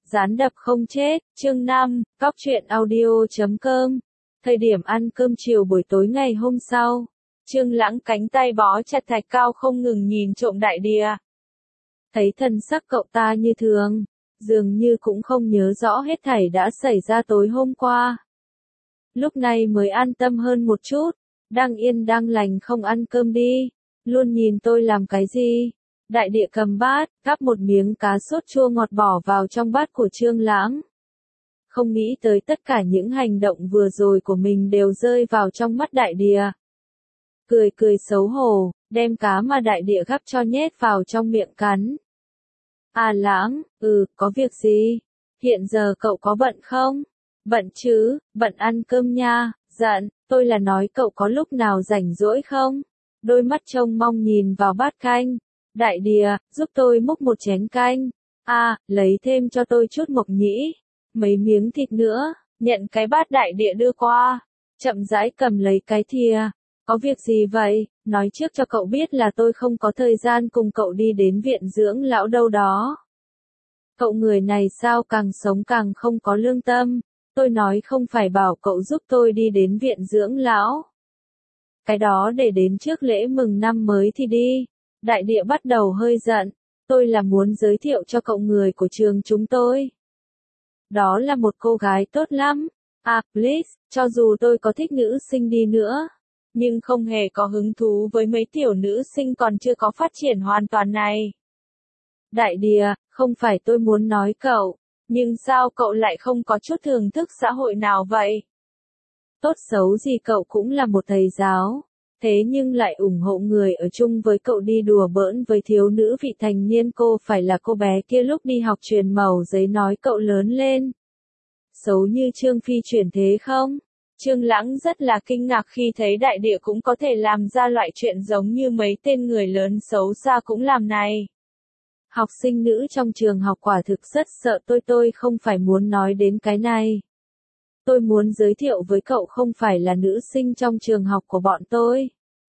Gián đập không chết, chương 5, Cóc truyện audio.com. Thời điểm ăn cơm chiều buổi tối ngày hôm sau, Trương Lãng cánh tay bó chặt thạch cao không ngừng nhìn trộm đại địa. Thấy thần sắc cậu ta như thường, dường như cũng không nhớ rõ hết thảy đã xảy ra tối hôm qua. Lúc này mới an tâm hơn một chút, đang yên đang lành không ăn cơm đi, luôn nhìn tôi làm cái gì. Đại địa cầm bát, gắp một miếng cá sốt chua ngọt bỏ vào trong bát của Trương Lãng. Không nghĩ tới tất cả những hành động vừa rồi của mình đều rơi vào trong mắt đại địa. Cười cười xấu hổ, đem cá mà đại địa gắp cho nhét vào trong miệng cắn. À Lãng, có việc gì? Hiện giờ cậu có bận không? Bận chứ, bận ăn cơm nha, giận, tôi là nói cậu có lúc nào rảnh rỗi không? Đôi mắt trông mong nhìn vào bát canh. Đại địa, giúp tôi múc một chén canh. Lấy thêm cho tôi chút mộc nhĩ. Mấy miếng thịt nữa, nhận cái bát đại địa đưa qua. Chậm rãi cầm lấy cái thìa. Có việc gì vậy? Nói trước cho cậu biết là tôi không có thời gian cùng cậu đi đến viện dưỡng lão đâu đó. Cậu người này sao càng sống càng không có lương tâm. Tôi nói không phải bảo cậu giúp tôi đi đến viện dưỡng lão. Cái đó để đến trước lễ mừng năm mới thì đi. Đại địa bắt đầu hơi giận, tôi là muốn giới thiệu cho cậu người của trường chúng tôi. Đó là một cô gái tốt lắm. Please, cho dù tôi có thích nữ sinh đi nữa, nhưng không hề có hứng thú với mấy tiểu nữ sinh còn chưa có phát triển hoàn toàn này. Đại địa, không phải tôi muốn nói cậu, nhưng sao cậu lại không có chút thưởng thức xã hội nào vậy? Tốt xấu gì cậu cũng là một thầy giáo. Thế nhưng lại ủng hộ người ở chung với cậu đi đùa bỡn với thiếu nữ vị thành niên, cô phải là cô bé kia lúc đi học truyền mẩu giấy nói cậu lớn lên. Xấu như Trương Phi chuyển thế không? Trương Lãng rất là kinh ngạc khi thấy đại địa cũng có thể làm ra loại chuyện giống như mấy tên người lớn xấu xa cũng làm này. Học sinh nữ trong trường học quả thực rất sợ tôi không phải muốn nói đến cái này. Tôi muốn giới thiệu với cậu không phải là nữ sinh trong trường học của bọn tôi.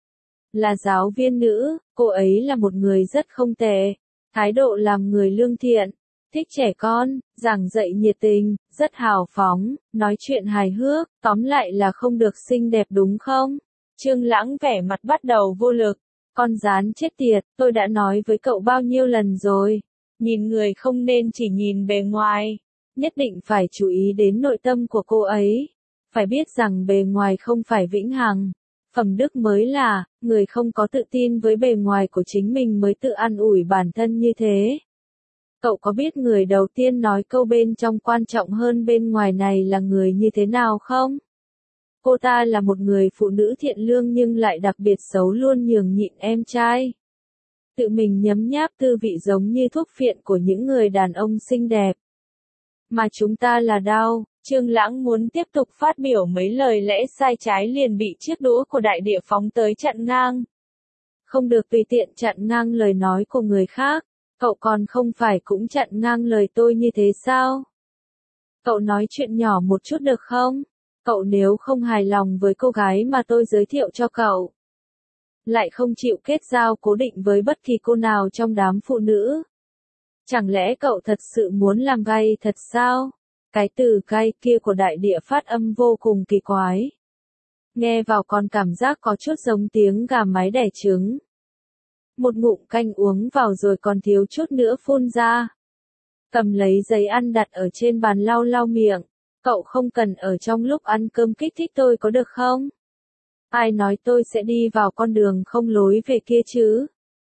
Là giáo viên nữ, cô ấy là một người rất không tệ, thái độ làm người lương thiện, thích trẻ con, giảng dạy nhiệt tình, rất hào phóng, nói chuyện hài hước, tóm lại là không được xinh đẹp đúng không? Trương Lãng vẻ mặt bắt đầu vô lực, con gián chết tiệt, tôi đã nói với cậu bao nhiêu lần rồi, nhìn người không nên chỉ nhìn bề ngoài. Nhất định phải chú ý đến nội tâm của cô ấy. Phải biết rằng bề ngoài không phải vĩnh hằng. Phẩm đức mới là, người không có tự tin với bề ngoài của chính mình mới tự an ủi bản thân như thế. Cậu có biết người đầu tiên nói câu bên trong quan trọng hơn bên ngoài này là người như thế nào không? Cô ta là một người phụ nữ thiện lương nhưng lại đặc biệt xấu, luôn nhường nhịn em trai. Tự mình nhấm nháp tư vị giống như thuốc phiện của những người đàn ông xinh đẹp. Mà chúng ta là đau. Trương Lãng muốn tiếp tục phát biểu mấy lời lẽ sai trái liền bị chiếc đũa của đại địa phóng tới chặn ngang. Không được tùy tiện chặn ngang lời nói của người khác, cậu còn không phải cũng chặn ngang lời tôi như thế sao? Cậu nói chuyện nhỏ một chút được không? Cậu nếu không hài lòng với cô gái mà tôi giới thiệu cho cậu, lại không chịu kết giao cố định với bất kỳ cô nào trong đám phụ nữ. Chẳng lẽ cậu thật sự muốn làm gay thật sao? Cái từ gay kia của đại địa phát âm vô cùng kỳ quái. Nghe vào còn cảm giác có chút giống tiếng gà mái đẻ trứng. Một ngụm canh uống vào rồi còn thiếu chút nữa phun ra. Cầm lấy giấy ăn đặt ở trên bàn lau lau miệng. Cậu không cần ở trong lúc ăn cơm kích thích tôi có được không? Ai nói tôi sẽ đi vào con đường không lối về kia chứ?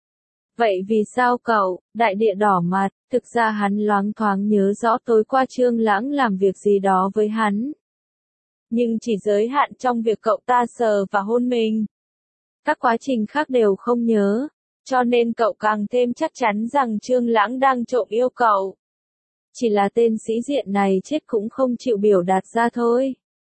Vậy vì sao cậu? Đại địa đỏ mặt, thực ra hắn loáng thoáng nhớ rõ tối qua Trương Lãng làm việc gì đó với hắn. Nhưng chỉ giới hạn trong việc cậu ta sờ và hôn mình. Các quá trình khác đều không nhớ, cho nên cậu càng thêm chắc chắn rằng Trương Lãng đang trộm yêu cậu. Chỉ là tên sĩ diện này chết cũng không chịu biểu đạt ra thôi.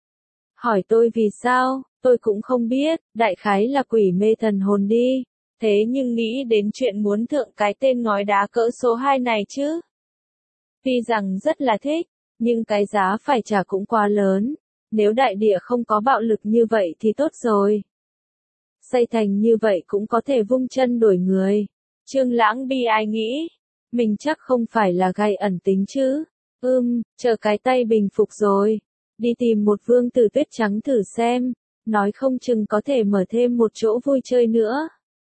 Hỏi tôi vì sao, tôi cũng không biết, đại khái là quỷ mê thần hồn đi. Thế nhưng nghĩ đến chuyện muốn thượng cái tên ngói đá cỡ số 2 này chứ. Tuy rằng rất là thích, nhưng cái giá phải trả cũng quá lớn. Nếu đại địa không có bạo lực như vậy thì tốt rồi. Xây thành như vậy cũng có thể vung chân đuổi người. Trương Lãng bi ai nghĩ, mình chắc không phải là gay ẩn tính chứ. Chờ cái tay bình phục rồi. Đi tìm một vương tử tuyết trắng thử xem, nói không chừng có thể mở thêm một chỗ vui chơi nữa.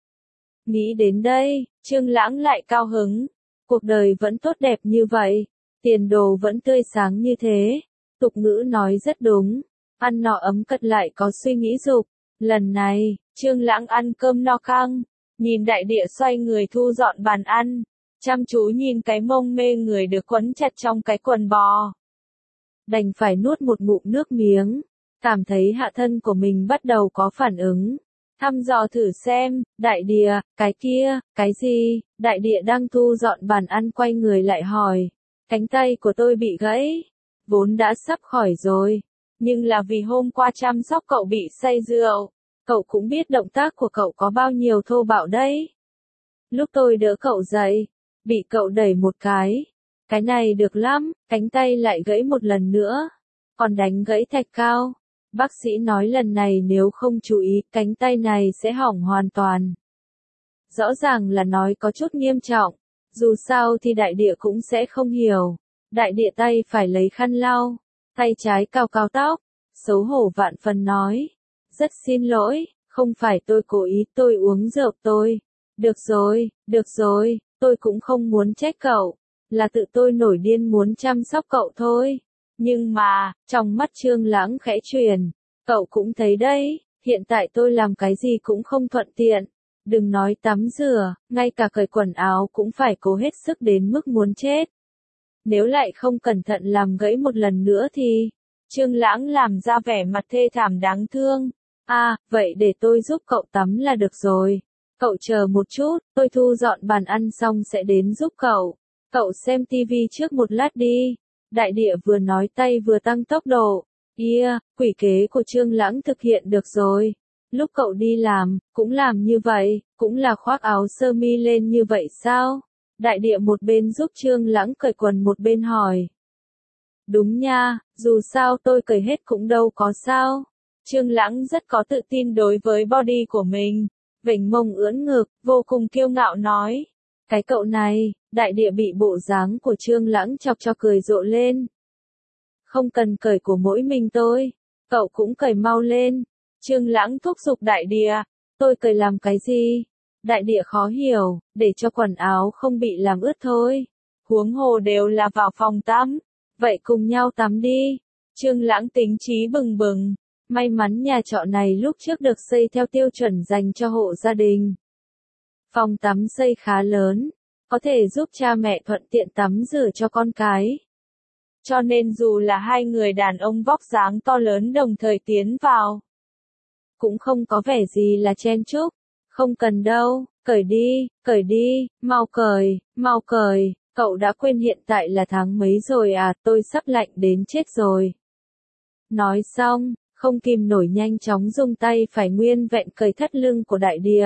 Nghĩ đến đây, Trương Lãng lại cao hứng. Cuộc đời vẫn tốt đẹp như vậy, tiền đồ vẫn tươi sáng như thế. Tục ngữ nói rất đúng, ăn no ấm cật lại có suy nghĩ dục. Lần này, Trương Lãng ăn cơm no căng, nhìn đại địa xoay người thu dọn bàn ăn, chăm chú nhìn cái mông mê người được quấn chặt trong cái quần bò. Đành phải nuốt một ngụm nước miếng, cảm thấy hạ thân của mình bắt đầu có phản ứng. Thăm dò thử xem, đại địa, cái kia, cái gì? Đại địa đang thu dọn bàn ăn quay người lại hỏi. Cánh tay của tôi bị gãy, vốn đã sắp khỏi rồi, nhưng là vì hôm qua chăm sóc cậu bị say rượu, cậu cũng biết động tác của cậu có bao nhiêu thô bạo đấy. Lúc tôi đỡ cậu dậy, bị cậu đẩy một cái này được lắm, cánh tay lại gãy một lần nữa, còn đánh gãy thạch cao. Bác sĩ nói lần này nếu không chú ý, cánh tay này sẽ hỏng hoàn toàn. Rõ ràng là nói có chút nghiêm trọng, dù sao thì đại địa cũng sẽ không hiểu. Đại địa tay phải lấy khăn lau, tay trái cào cào tóc, xấu hổ vạn phần nói. Rất xin lỗi, không phải tôi cố ý, tôi uống rượu tôi. Được rồi, tôi cũng không muốn trách cậu, là tự tôi nổi điên muốn chăm sóc cậu thôi. Nhưng mà, trong mắt Trương Lãng khẽ chuyển, cậu cũng thấy đấy, hiện tại tôi làm cái gì cũng không thuận tiện. Đừng nói tắm rửa, ngay cả cởi quần áo cũng phải cố hết sức đến mức muốn chết. Nếu lại không cẩn thận làm gãy một lần nữa thì... Trương Lãng làm ra vẻ mặt thê thảm đáng thương. Vậy để tôi giúp cậu tắm là được rồi. Cậu chờ một chút, tôi thu dọn bàn ăn xong sẽ đến giúp cậu. Cậu xem tivi trước một lát đi. Đại địa vừa nói tay vừa tăng tốc độ. Quỷ kế của Trương Lãng thực hiện được rồi. Lúc cậu đi làm, cũng làm như vậy, cũng là khoác áo sơ mi lên như vậy sao? Đại địa một bên giúp Trương Lãng cởi quần một bên hỏi. Đúng nha, dù sao tôi cởi hết cũng đâu có sao. Trương Lãng rất có tự tin đối với body của mình. Vểnh mông ưỡn ngực, vô cùng kiêu ngạo nói. Cái cậu này, đại địa bị bộ dáng của Trương Lãng chọc cho cười rộ lên. Không cần cởi của mỗi mình tôi, cậu cũng cởi mau lên. Trương Lãng thúc giục đại địa, tôi cởi làm cái gì? Đại địa khó hiểu, để cho quần áo không bị làm ướt thôi. Huống hồ đều là vào phòng tắm, vậy cùng nhau tắm đi. Trương Lãng tính trí bừng bừng, may mắn nhà trọ này lúc trước được xây theo tiêu chuẩn dành cho hộ gia đình. Phòng tắm xây khá lớn, có thể giúp cha mẹ thuận tiện tắm rửa cho con cái. Cho nên dù là hai người đàn ông vóc dáng to lớn đồng thời tiến vào, cũng không có vẻ gì là chen chúc. Không cần đâu, cởi đi, mau cởi, cậu đã quên hiện tại là tháng mấy rồi à, tôi sắp lạnh đến chết rồi. Nói xong, không kìm nổi nhanh chóng dùng tay phải nguyên vẹn cởi thắt lưng của đại địa.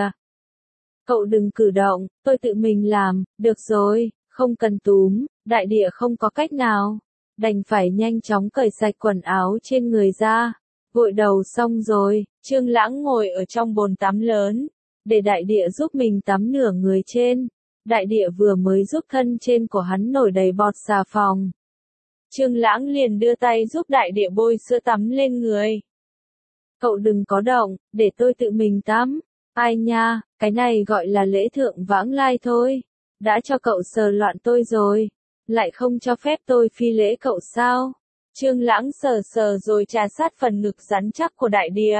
Cậu đừng cử động, tôi tự mình làm, được rồi, không cần túm, đại địa không có cách nào. Đành phải nhanh chóng cởi sạch quần áo trên người ra. Gội đầu xong rồi, Trương Lãng ngồi ở trong bồn tắm lớn, để đại địa giúp mình tắm nửa người trên. Đại địa vừa mới giúp thân trên của hắn nổi đầy bọt xà phòng. Trương Lãng liền đưa tay giúp đại địa bôi sữa tắm lên người. Cậu đừng có động, để tôi tự mình tắm. Ai nha, cái này gọi là lễ thượng vãng lai thôi. Đã cho cậu sờ loạn tôi rồi, lại không cho phép tôi phi lễ cậu sao? Trương Lãng sờ sờ rồi trà sát phần ngực rắn chắc của đại địa.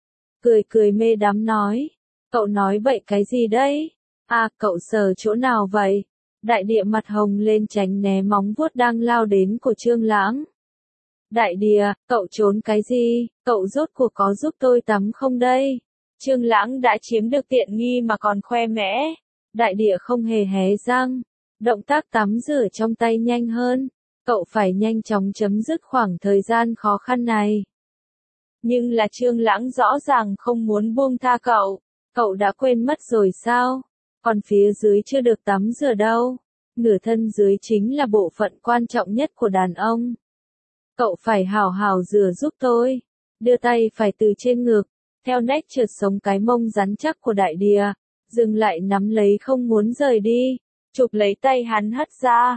Cười mê đắm nói. Cậu nói bậy cái gì đấy? Cậu sờ chỗ nào vậy? Đại địa mặt hồng lên tránh né móng vuốt đang lao đến của Trương Lãng. Đại địa, cậu trốn cái gì? Cậu rốt cuộc có giúp tôi tắm không đây? Trương Lãng đã chiếm được tiện nghi mà còn khoe mẽ. Đại địa không hề hé răng. Động tác tắm rửa trong tay nhanh hơn. Cậu phải nhanh chóng chấm dứt khoảng thời gian khó khăn này. Nhưng là Trương Lãng rõ ràng không muốn buông tha cậu. Cậu đã quên mất rồi sao? Còn phía dưới chưa được tắm rửa đâu. Nửa thân dưới chính là bộ phận quan trọng nhất của đàn ông. Cậu phải hào hào rửa giúp tôi. Đưa tay phải từ trên ngực, theo nách trượt sống cái mông rắn chắc của đại địa. Dừng lại nắm lấy không muốn rời đi. Chụp lấy tay hắn hất ra.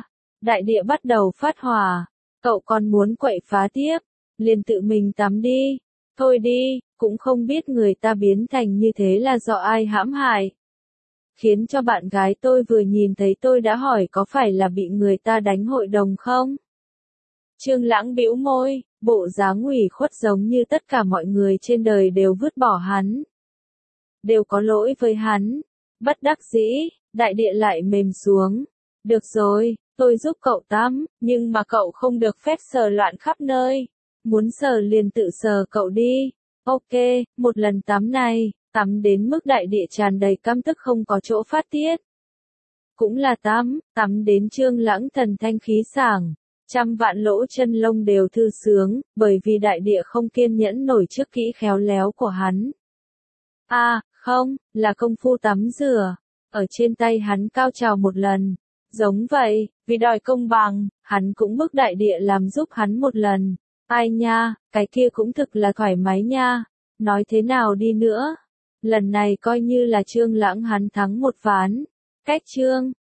Đại địa bắt đầu phát hỏa. Cậu còn muốn quậy phá tiếp, liền tự mình tắm đi. Thôi đi, cũng không biết người ta biến thành như thế là do ai hãm hại. Khiến cho bạn gái tôi vừa nhìn thấy tôi đã hỏi có phải là bị người ta đánh hội đồng không? Trương Lãng bĩu môi, bộ dáng ủy khuất giống như tất cả mọi người trên đời đều vứt bỏ hắn. Đều có lỗi với hắn. Bất đắc dĩ, đại địa lại mềm xuống. Được rồi, tôi giúp cậu tắm, nhưng mà cậu không được phép sờ loạn khắp nơi. Muốn sờ liền tự sờ cậu đi. Ok, một lần tắm này, tắm đến mức đại địa tràn đầy căm tức không có chỗ phát tiết. Cũng là tắm đến Trương Lãng thần thanh khí sảng. Trăm vạn lỗ chân lông đều thư sướng, bởi vì đại địa không kiên nhẫn nổi trước kỹ khéo léo của hắn. Không, là công phu tắm rửa. Ở trên tay hắn cao trào một lần. Giống vậy, vì đòi công bằng, hắn cũng bức đại địa làm giúp hắn một lần. Ai nha, cái kia cũng thực là thoải mái nha. Nói thế nào đi nữa? Lần này coi như là Trương Lãng hắn thắng một ván. Cách Trương